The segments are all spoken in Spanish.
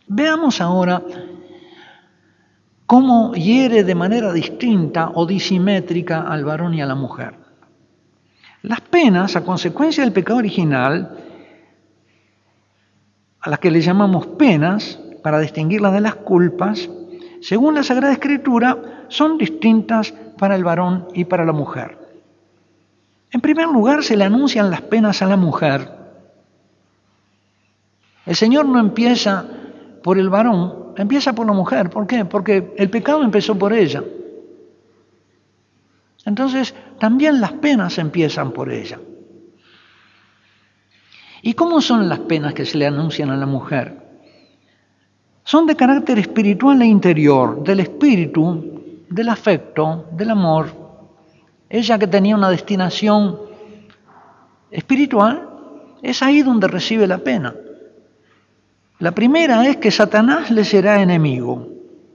Veamos ahora cómo hiere de manera distinta o disimétrica al varón y a la mujer. Las penas, a consecuencia del pecado original, a las que le llamamos penas, para distinguirlas de las culpas, según la Sagrada Escritura, son distintas para el varón y para la mujer. En primer lugar, se le anuncian las penas a la mujer. El Señor no empieza por el varón, empieza por la mujer. ¿Por qué? Porque el pecado empezó por ella. Entonces, también las penas empiezan por ella. ¿Y cómo son las penas que se le anuncian a la mujer? Son de carácter espiritual e interior, del espíritu, del afecto, del amor. Ella que tenía una destinación espiritual, es ahí donde recibe la pena. La primera es que Satanás le será enemigo.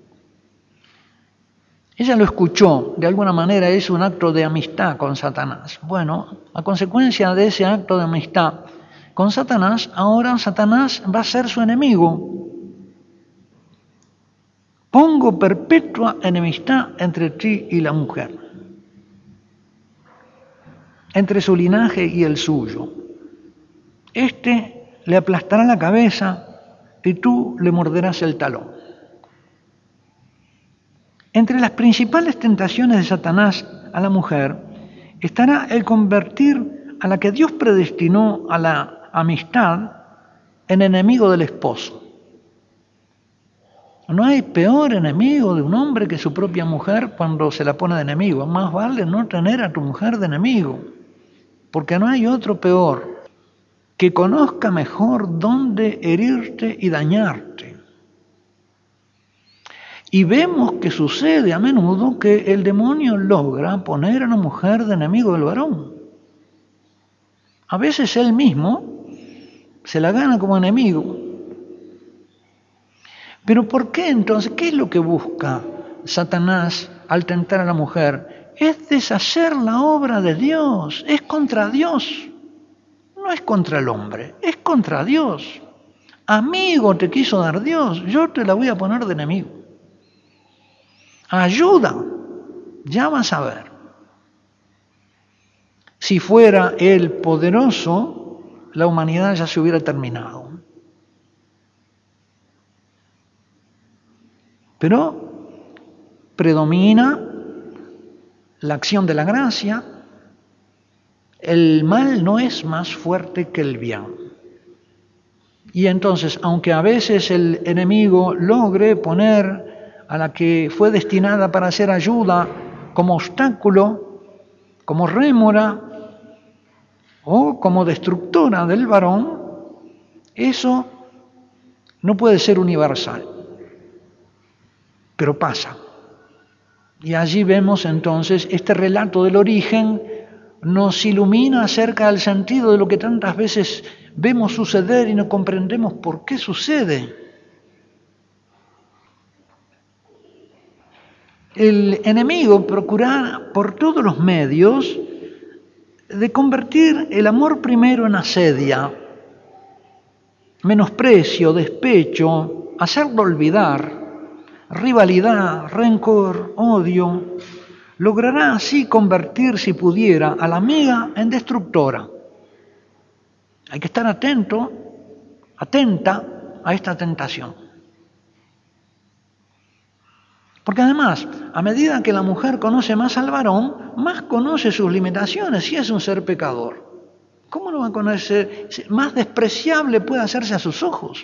Ella lo escuchó, de alguna manera es un acto de amistad con Satanás. Bueno, a consecuencia de ese acto de amistad con Satanás, ahora Satanás va a ser su enemigo. Pongo perpetua enemistad entre ti y la mujer, entre su linaje y el suyo. Este le aplastará la cabeza y tú le morderás el talón. Entre las principales tentaciones de Satanás a la mujer estará el convertir a la que Dios predestinó a la amistad en enemigo del esposo. No hay peor enemigo de un hombre que su propia mujer cuando se la pone de enemigo. Más vale no tener a tu mujer de enemigo, porque no hay otro peor que conozca mejor dónde herirte y dañarte. Y vemos que sucede a menudo que el demonio logra poner a la mujer de enemigo del varón. A veces él mismo se la gana como enemigo. Pero ¿por qué entonces? ¿Qué es lo que busca Satanás al tentar a la mujer? Es deshacer la obra de Dios, es contra Dios, no es contra el hombre, es contra Dios. Amigo te quiso dar Dios, yo te la voy a poner de enemigo. Ayuda, ya vas a ver. Si fuera Él poderoso, la humanidad ya se hubiera terminado. Pero predomina la acción de la gracia. El mal no es más fuerte que el bien. Y entonces, aunque a veces el enemigo logre poner a la que fue destinada para hacer ayuda como obstáculo, como rémora o como destructora del varón, eso no puede ser universal. Pero pasa. Y allí vemos entonces este relato del origen nos ilumina acerca del sentido de lo que tantas veces vemos suceder y no comprendemos por qué sucede. El enemigo procura por todos los medios de convertir el amor primero en asedia, menosprecio, despecho, hacerlo olvidar, rivalidad, rencor, odio. Logrará así convertir, si pudiera, a la amiga en destructora. Hay que estar atento, atenta a esta tentación. Porque además, a medida que la mujer conoce más al varón, más conoce sus limitaciones si es un ser pecador. ¿Cómo no va a conocer? Más despreciable puede hacerse a sus ojos.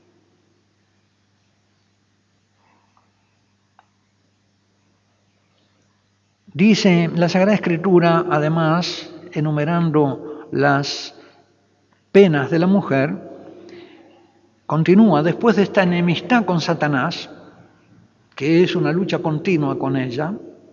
Dice la Sagrada Escritura, además, enumerando las penas de la mujer, continúa, después de esta enemistad con Satanás, que es una lucha continua con ella.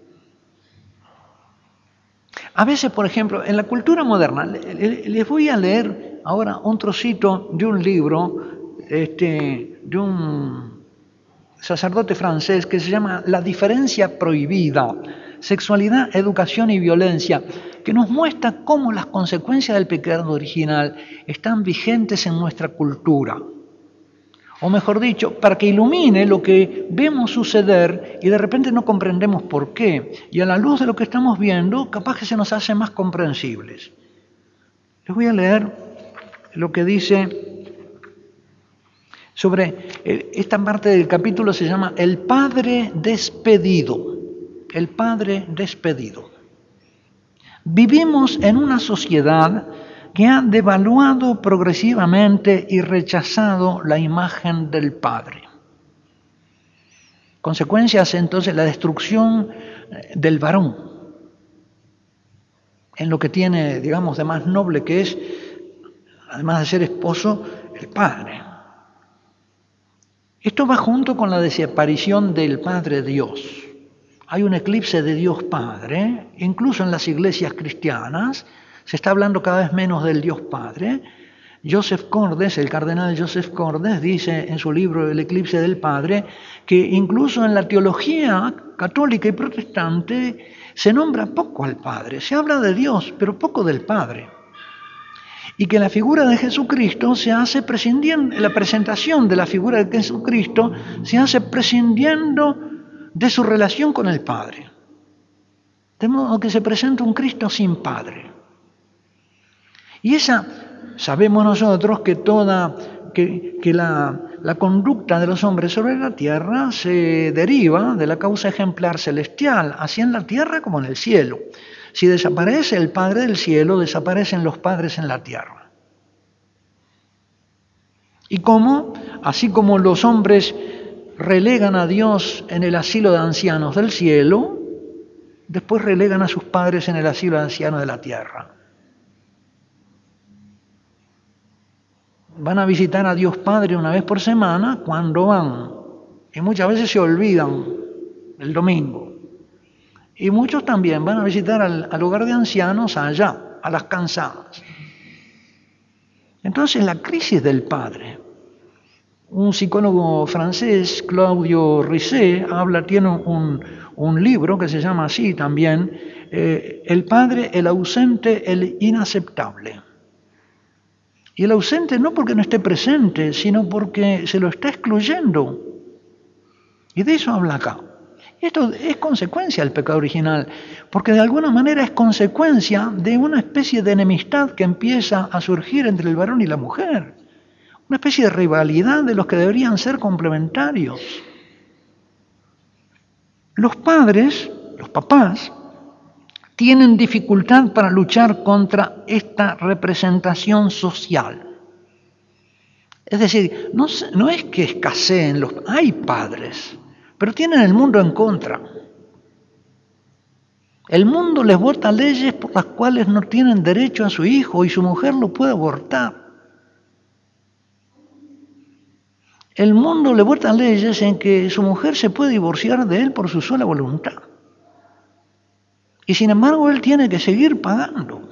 A veces, por ejemplo, en la cultura moderna, les voy a leer ahora un trocito de un libro de un sacerdote francés que se llama La diferencia prohibida, sexualidad, educación y violencia, que nos muestra cómo las consecuencias del pecado original están vigentes en nuestra cultura. o mejor dicho, para que ilumine lo que vemos suceder y de repente no comprendemos por qué. Y a la luz de lo que estamos viendo, capaz que se nos hace más comprensibles. Les voy a leer lo que dice sobre esta parte del capítulo, se llama El Padre Despedido. El Padre Despedido. Vivimos en una sociedad que ha devaluado progresivamente y rechazado la imagen del Padre. Consecuencias entonces la destrucción del varón en lo que tiene, digamos, de más noble que es, además de ser esposo, el Padre. Esto va junto con la desaparición del Padre Dios. Hay un eclipse de Dios Padre, incluso en las iglesias cristianas, se está hablando cada vez menos del Dios Padre. Joseph Cordes, el cardenal Joseph Cordes, dice en su libro El eclipse del Padre, que incluso en la teología católica y protestante se nombra poco al Padre, se habla de Dios, pero poco del Padre. Y que la figura de Jesucristo se hace prescindiendo, la presentación de la figura de Jesucristo se hace prescindiendo de su relación con el Padre. De modo que se presenta un Cristo sin Padre. Y sabemos nosotros que la conducta de los hombres sobre la tierra se deriva de la causa ejemplar celestial, así en la tierra como en el cielo. Si desaparece el Padre del cielo, desaparecen los padres en la tierra. Y así como los hombres relegan a Dios en el asilo de ancianos del cielo, después relegan a sus padres en el asilo de ancianos de la tierra. Van a visitar a Dios Padre una vez por semana cuando van, y muchas veces se olvidan el domingo. Y muchos también van a visitar al hogar de ancianos allá, a las cansadas. Entonces la crisis del Padre. Un psicólogo francés, Claudio Risset, tiene un libro que se llama así también, El Padre, el ausente, el inaceptable. Y el ausente no porque no esté presente, sino porque se lo está excluyendo. Y de eso habla acá. Esto es consecuencia del pecado original, porque de alguna manera es consecuencia de una especie de enemistad que empieza a surgir entre el varón y la mujer. Una especie de rivalidad de los que deberían ser complementarios. Los padres, los papás, tienen dificultad para luchar contra esta representación social. Es decir, no es que escaseen hay padres, pero tienen el mundo en contra. El mundo les vota leyes por las cuales no tienen derecho a su hijo y su mujer lo puede abortar. El mundo le vota leyes en que su mujer se puede divorciar de él por su sola voluntad. Y sin embargo él tiene que seguir pagando.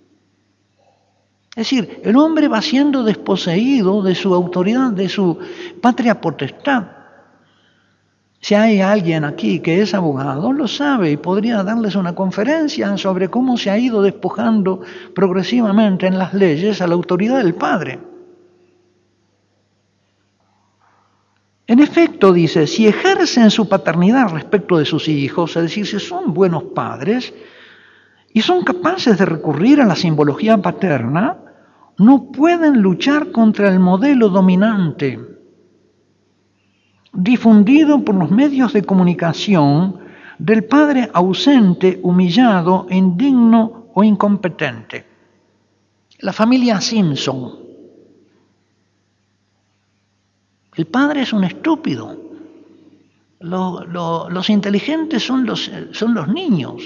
Es decir, el hombre va siendo desposeído de su autoridad, de su patria potestad. Si hay alguien aquí que es abogado, lo sabe y podría darles una conferencia sobre cómo se ha ido despojando progresivamente en las leyes a la autoridad del padre. En efecto, dice, si ejercen su paternidad respecto de sus hijos, es decir, si son buenos padres y son capaces de recurrir a la simbología paterna, no pueden luchar contra el modelo dominante difundido por los medios de comunicación del padre ausente, humillado, indigno o incompetente. La familia Simpson. El padre es un estúpido. Los inteligentes son los niños.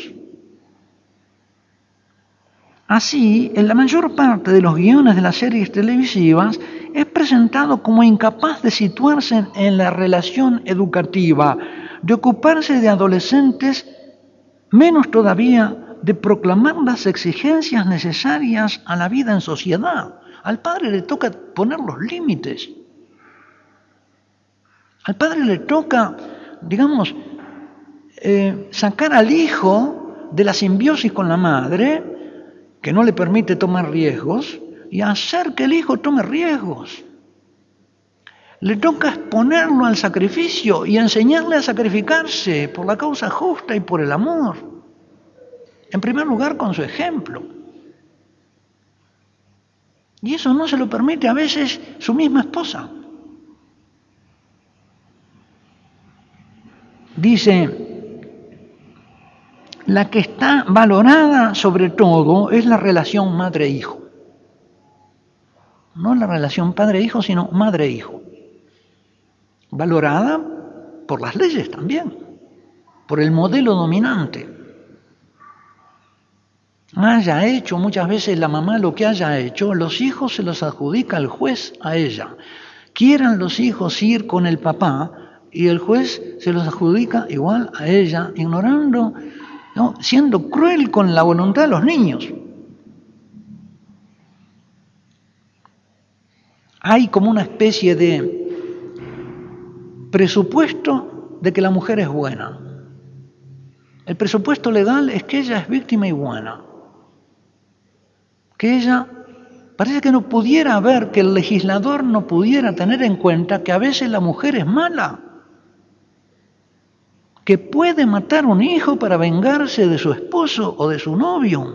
Así, en la mayor parte de los guiones de las series televisivas es presentado como incapaz de situarse en la relación educativa, de ocuparse de adolescentes, menos todavía de proclamar las exigencias necesarias a la vida en sociedad. Al padre le toca poner los límites. Al padre le toca, digamos, sacar al hijo de la simbiosis con la madre, que no le permite tomar riesgos, y hacer que el hijo tome riesgos. le toca exponerlo al sacrificio y enseñarle a sacrificarse por la causa justa y por el amor. En primer lugar, con su ejemplo. Y eso no se lo permite a veces su misma esposa. Dice, la que está valorada sobre todo es la relación madre-hijo. No la relación padre-hijo, sino madre-hijo. Valorada por las leyes también, por el modelo dominante. Haya hecho muchas veces la mamá lo que haya hecho, los hijos se los adjudica el juez a ella. Quieran los hijos ir con el papá y el juez se los adjudica igual a ella, ignorando, ¿no?, siendo cruel con la voluntad de los niños. Hay como una especie de presupuesto de que la mujer es buena. El presupuesto legal es que ella es víctima y buena. Que ella parece que no pudiera ver, que el legislador no pudiera tener en cuenta que a veces la mujer es mala, que puede matar un hijo para vengarse de su esposo o de su novio,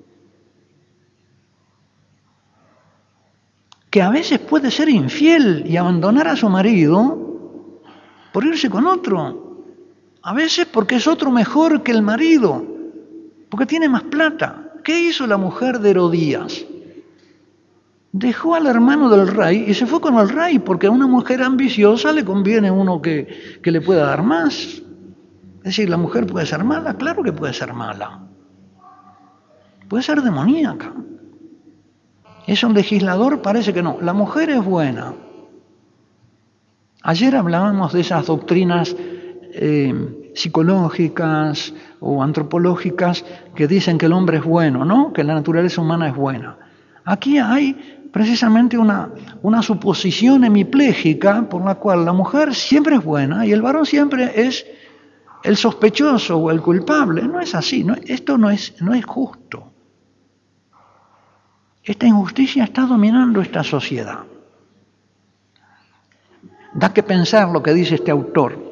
que a veces puede ser infiel y abandonar a su marido por irse con otro, a veces porque es otro mejor que el marido, porque tiene más plata. ¿Qué hizo la mujer de Herodías? Dejó al hermano del rey y se fue con el rey, porque a una mujer ambiciosa le conviene uno que le pueda dar más. Es decir, ¿la mujer puede ser mala? Claro que puede ser mala. Puede ser demoníaca. Eso el legislador parece que no. La mujer es buena. Ayer hablábamos de esas doctrinas psicológicas o antropológicas que dicen que el hombre es bueno, ¿no?, que la naturaleza humana es buena. Aquí hay precisamente una suposición hemipléjica por la cual la mujer siempre es buena y el varón siempre es el sospechoso o el culpable. No es así, esto no es justo. Esta injusticia está dominando esta sociedad. Da que pensar lo que dice este autor.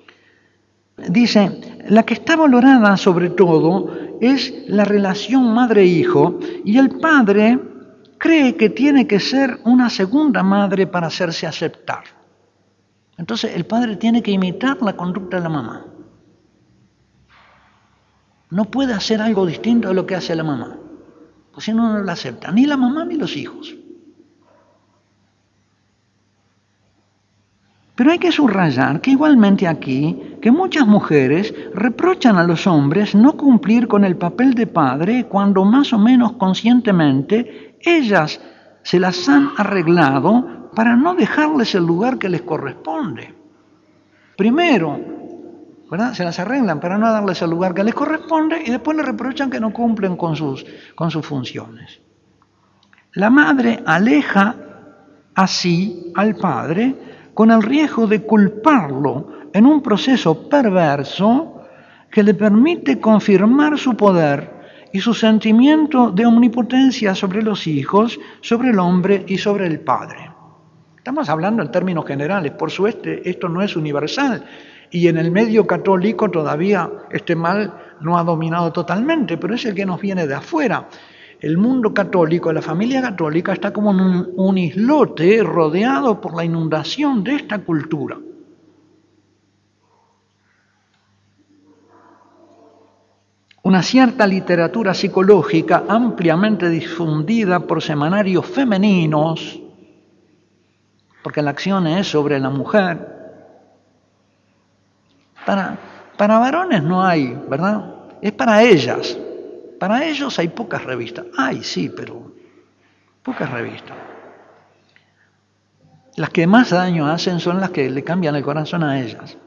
Dice, la que está valorada sobre todo es la relación madre-hijo y el padre cree que tiene que ser una segunda madre para hacerse aceptar. Entonces el padre tiene que imitar la conducta de la mamá. No puede hacer algo distinto de lo que hace la mamá, pues si no, no la acepta, ni la mamá ni los hijos. Pero hay que subrayar que igualmente aquí, que muchas mujeres reprochan a los hombres no cumplir con el papel de padre cuando más o menos conscientemente ellas se las han arreglado para no dejarles el lugar que les corresponde. Primero, ¿verdad?, se las arreglan para no darles el lugar que les corresponde y después le reprochan que no cumplen con sus funciones. La madre aleja así al padre con el riesgo de culparlo en un proceso perverso que le permite confirmar su poder y su sentimiento de omnipotencia sobre los hijos, sobre el hombre y sobre el padre. Estamos hablando en términos generales, por supuesto esto no es universal y en el medio católico todavía este mal no ha dominado totalmente, pero es el que nos viene de afuera. El mundo católico, la familia católica está como en un islote rodeado por la inundación de esta cultura. Una cierta literatura psicológica ampliamente difundida por semanarios femeninos, porque la acción es sobre la mujer. Para varones no hay, ¿verdad? Es para ellas. Para ellos hay pocas revistas. Hay, sí, pero pocas revistas. Las que más daño hacen son las que le cambian el corazón a ellas.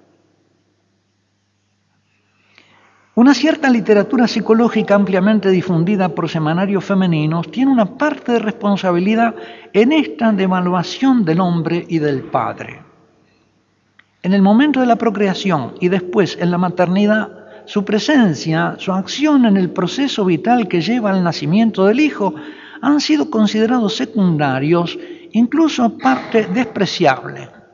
Una cierta literatura psicológica ampliamente difundida por semanarios femeninos tiene una parte de responsabilidad en esta devaluación del hombre y del padre. En el momento de la procreación y después en la maternidad, su presencia, su acción en el proceso vital que lleva al nacimiento del hijo han sido considerados secundarios, incluso parte despreciable.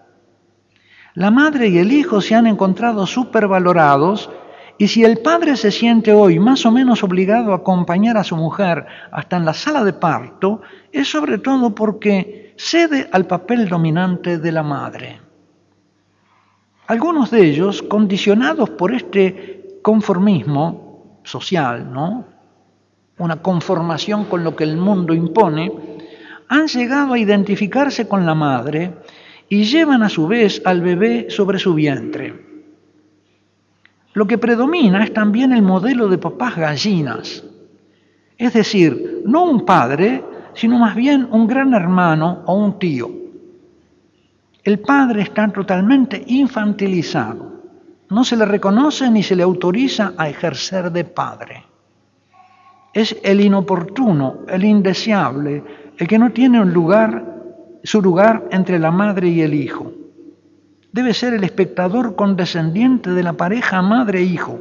La madre y el hijo se han encontrado supervalorados, y si el padre se siente hoy más o menos obligado a acompañar a su mujer hasta en la sala de parto, es sobre todo porque cede al papel dominante de la madre. Algunos de ellos, condicionados por este conformismo social, ¿no?, una conformación con lo que el mundo impone, han llegado a identificarse con la madre y llevan a su vez al bebé sobre su vientre. Lo que predomina es también el modelo de papás gallinas, es decir, no un padre, sino más bien un gran hermano o un tío. El padre está totalmente infantilizado, no se le reconoce ni se le autoriza a ejercer de padre. Es el inoportuno, el indeseable, el que no tiene su lugar entre la madre y el hijo. Debe ser el espectador condescendiente de la pareja madre-hijo.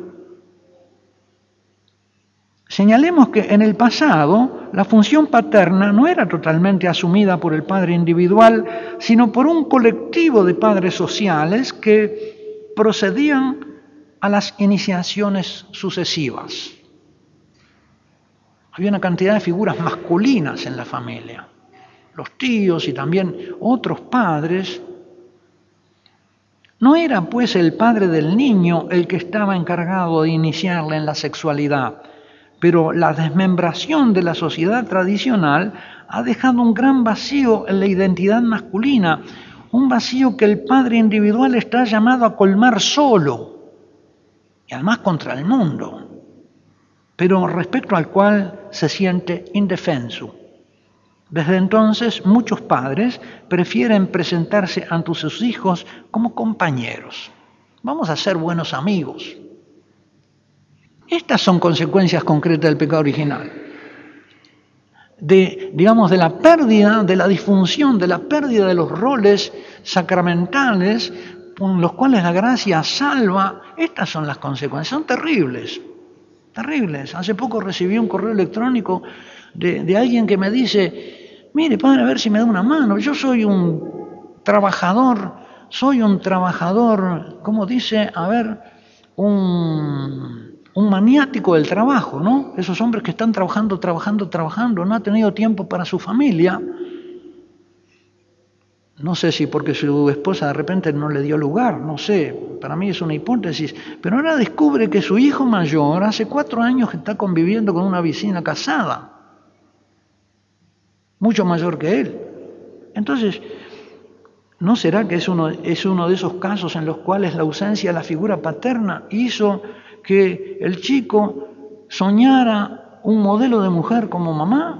Señalemos que en el pasado la función paterna no era totalmente asumida por el padre individual, sino por un colectivo de padres sociales que procedían a las iniciaciones sucesivas. Había una cantidad de figuras masculinas en la familia, los tíos y también otros padres. No era pues el padre del niño el que estaba encargado de iniciarle en la sexualidad, pero la desmembración de la sociedad tradicional ha dejado un gran vacío en la identidad masculina, un vacío que el padre individual está llamado a colmar solo, y además contra el mundo, pero respecto al cual se siente indefenso. Desde entonces, muchos padres prefieren presentarse ante sus hijos como compañeros. Vamos a ser buenos amigos. Estas son consecuencias concretas del pecado original. De la pérdida, de la disfunción, de la pérdida de los roles sacramentales con los cuales la gracia salva. Estas son las consecuencias. Son terribles. Terribles. Hace poco recibí un correo electrónico de alguien que me dice: mire, padre, a ver si me da una mano. Yo soy un trabajador, ¿cómo dice? A ver, un maniático del trabajo, ¿no? Esos hombres que están trabajando, no ha tenido tiempo para su familia. No sé si porque su esposa de repente no le dio lugar, no sé, para mí es una hipótesis, pero ahora descubre que su hijo mayor hace 4 años que está conviviendo con una vecina casada, mucho mayor que él. Entonces, ¿no será que es uno de esos casos en los cuales la ausencia de la figura paterna hizo que el chico soñara un modelo de mujer como mamá?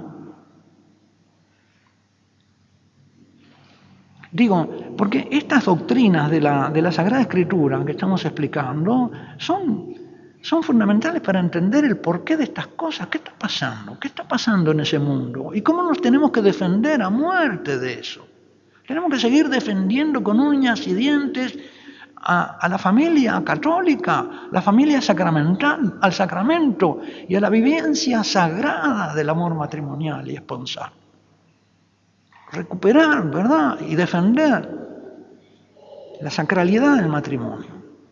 Digo, porque estas doctrinas de la Sagrada Escritura que estamos explicando son fundamentales para entender el porqué de estas cosas. ¿Qué está pasando? ¿Qué está pasando en ese mundo? ¿Y cómo nos tenemos que defender a muerte de eso? Tenemos que seguir defendiendo con uñas y dientes a la familia católica, la familia sacramental, al sacramento y a la vivencia sagrada del amor matrimonial y esponsal. Recuperar, ¿verdad? Y defender la sacralidad del matrimonio.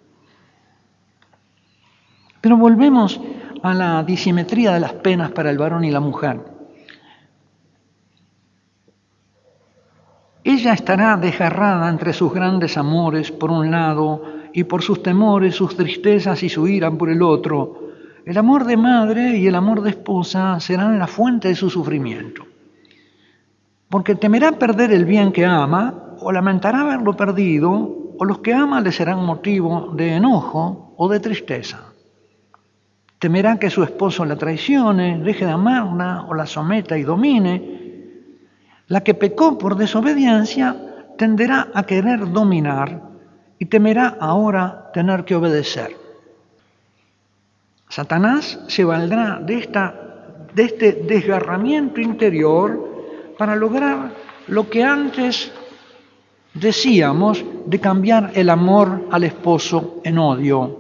Pero volvemos a la disimetría de las penas para el varón y la mujer. Ella estará desgarrada entre sus grandes amores por un lado y por sus temores, sus tristezas y su ira por el otro. El amor de madre y el amor de esposa serán la fuente de su sufrimiento. Porque temerá perder el bien que ama, o lamentará haberlo perdido, o los que ama le serán motivo de enojo o de tristeza. Temerá que su esposo la traicione, deje de amarla o la someta y domine. La que pecó por desobediencia tenderá a querer dominar y temerá ahora tener que obedecer. Satanás se valdrá de este desgarramiento interior para lograr lo que antes decíamos de cambiar el amor al esposo en odio.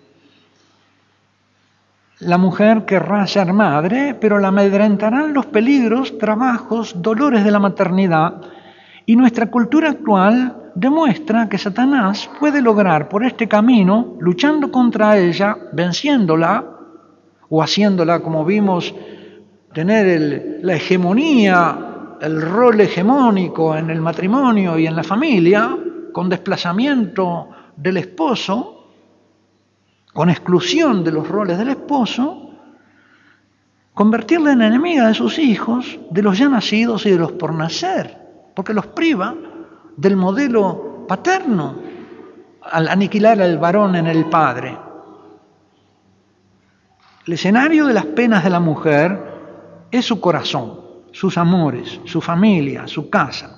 La mujer querrá ser madre, pero la amedrentarán los peligros, trabajos, dolores de la maternidad, y nuestra cultura actual demuestra que Satanás puede lograr por este camino, luchando contra ella, venciéndola o haciéndola, como vimos, tener la hegemonía, el rol hegemónico en el matrimonio y en la familia, con desplazamiento del esposo, con exclusión de los roles del esposo, convertirla en enemiga de sus hijos, de los ya nacidos y de los por nacer, porque los priva del modelo paterno al aniquilar al varón en el padre. El escenario de las penas de la mujer es su corazón, sus amores, su familia, su casa.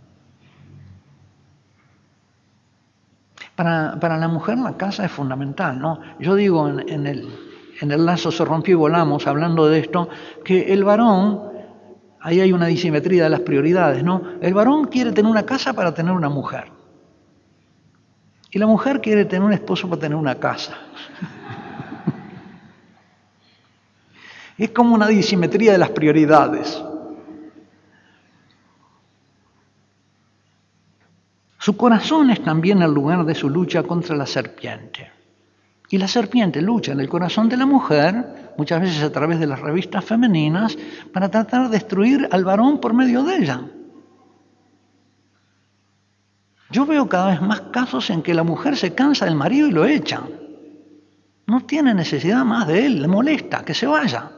Para la mujer la casa es fundamental, ¿no? Yo digo en el lazo se rompió y volamos, hablando de esto, que el varón, ahí hay una disimetría de las prioridades, ¿no? El varón quiere tener una casa para tener una mujer. Y la mujer quiere tener un esposo para tener una casa. Es como una disimetría de las prioridades. Su corazón es también el lugar de su lucha contra la serpiente. Y la serpiente lucha en el corazón de la mujer, muchas veces a través de las revistas femeninas, para tratar de destruir al varón por medio de ella. Yo veo cada vez más casos en que la mujer se cansa del marido y lo echa. No tiene necesidad más de él, le molesta, que se vaya.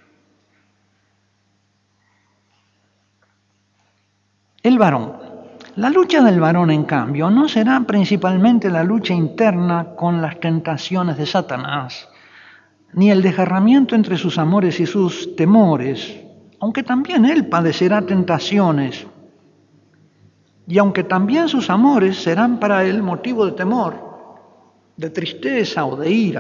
El varón. La lucha del varón, en cambio, no será principalmente la lucha interna con las tentaciones de Satanás, ni el desgarramiento entre sus amores y sus temores, aunque también él padecerá tentaciones, y aunque también sus amores serán para él motivo de temor, de tristeza o de ira.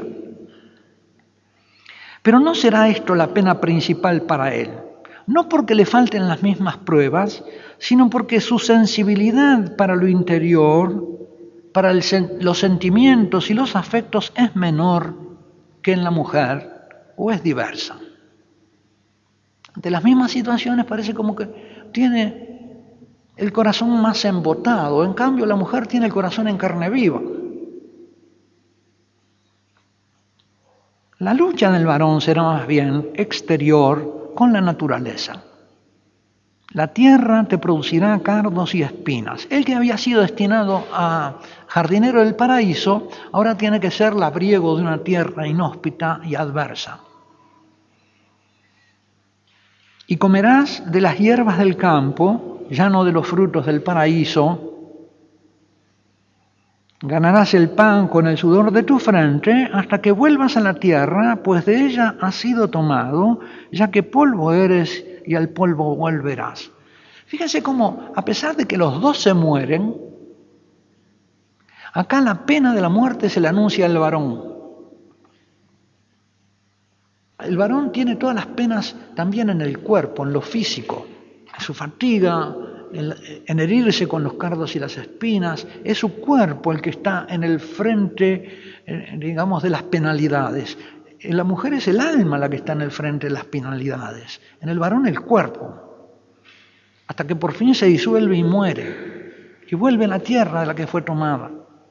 Pero no será esto la pena principal para él, no porque le falten las mismas pruebas, sino porque su sensibilidad para lo interior, para los sentimientos y los afectos es menor que en la mujer o es diversa. Ante las mismas situaciones parece como que tiene el corazón más embotado, en cambio la mujer tiene el corazón en carne viva. La lucha del varón será más bien exterior con la naturaleza. La tierra te producirá cardos y espinas. El que había sido destinado a jardinero del paraíso, ahora tiene que ser labriego de una tierra inhóspita y adversa. Y comerás de las hierbas del campo, ya no de los frutos del paraíso. Ganarás el pan con el sudor de tu frente hasta que vuelvas a la tierra, pues de ella has sido tomado, ya que polvo eres y al polvo volverás. Fíjense cómo, a pesar de que los dos se mueren, acá la pena de la muerte se le anuncia al varón. El varón tiene todas las penas también en el cuerpo, en lo físico, en su fatiga, en herirse con los cardos y las espinas. Es su cuerpo el que está en el frente, digamos, de las penalidades. En la mujer es el alma la que está en el frente de las penalidades. En el varón el cuerpo. Hasta que por fin se disuelve y muere. Y vuelve a la tierra de la que fue tomada.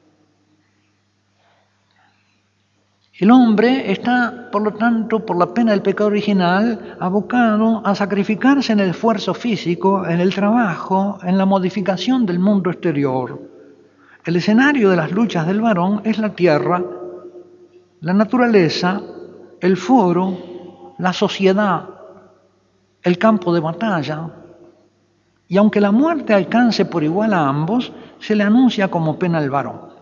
El hombre está, por lo tanto, por la pena del pecado original, abocado a sacrificarse en el esfuerzo físico, en el trabajo, en la modificación del mundo exterior. El escenario de las luchas del varón es la tierra, la naturaleza, el foro, la sociedad, el campo de batalla. Y aunque la muerte alcance por igual a ambos, se le anuncia como pena al varón.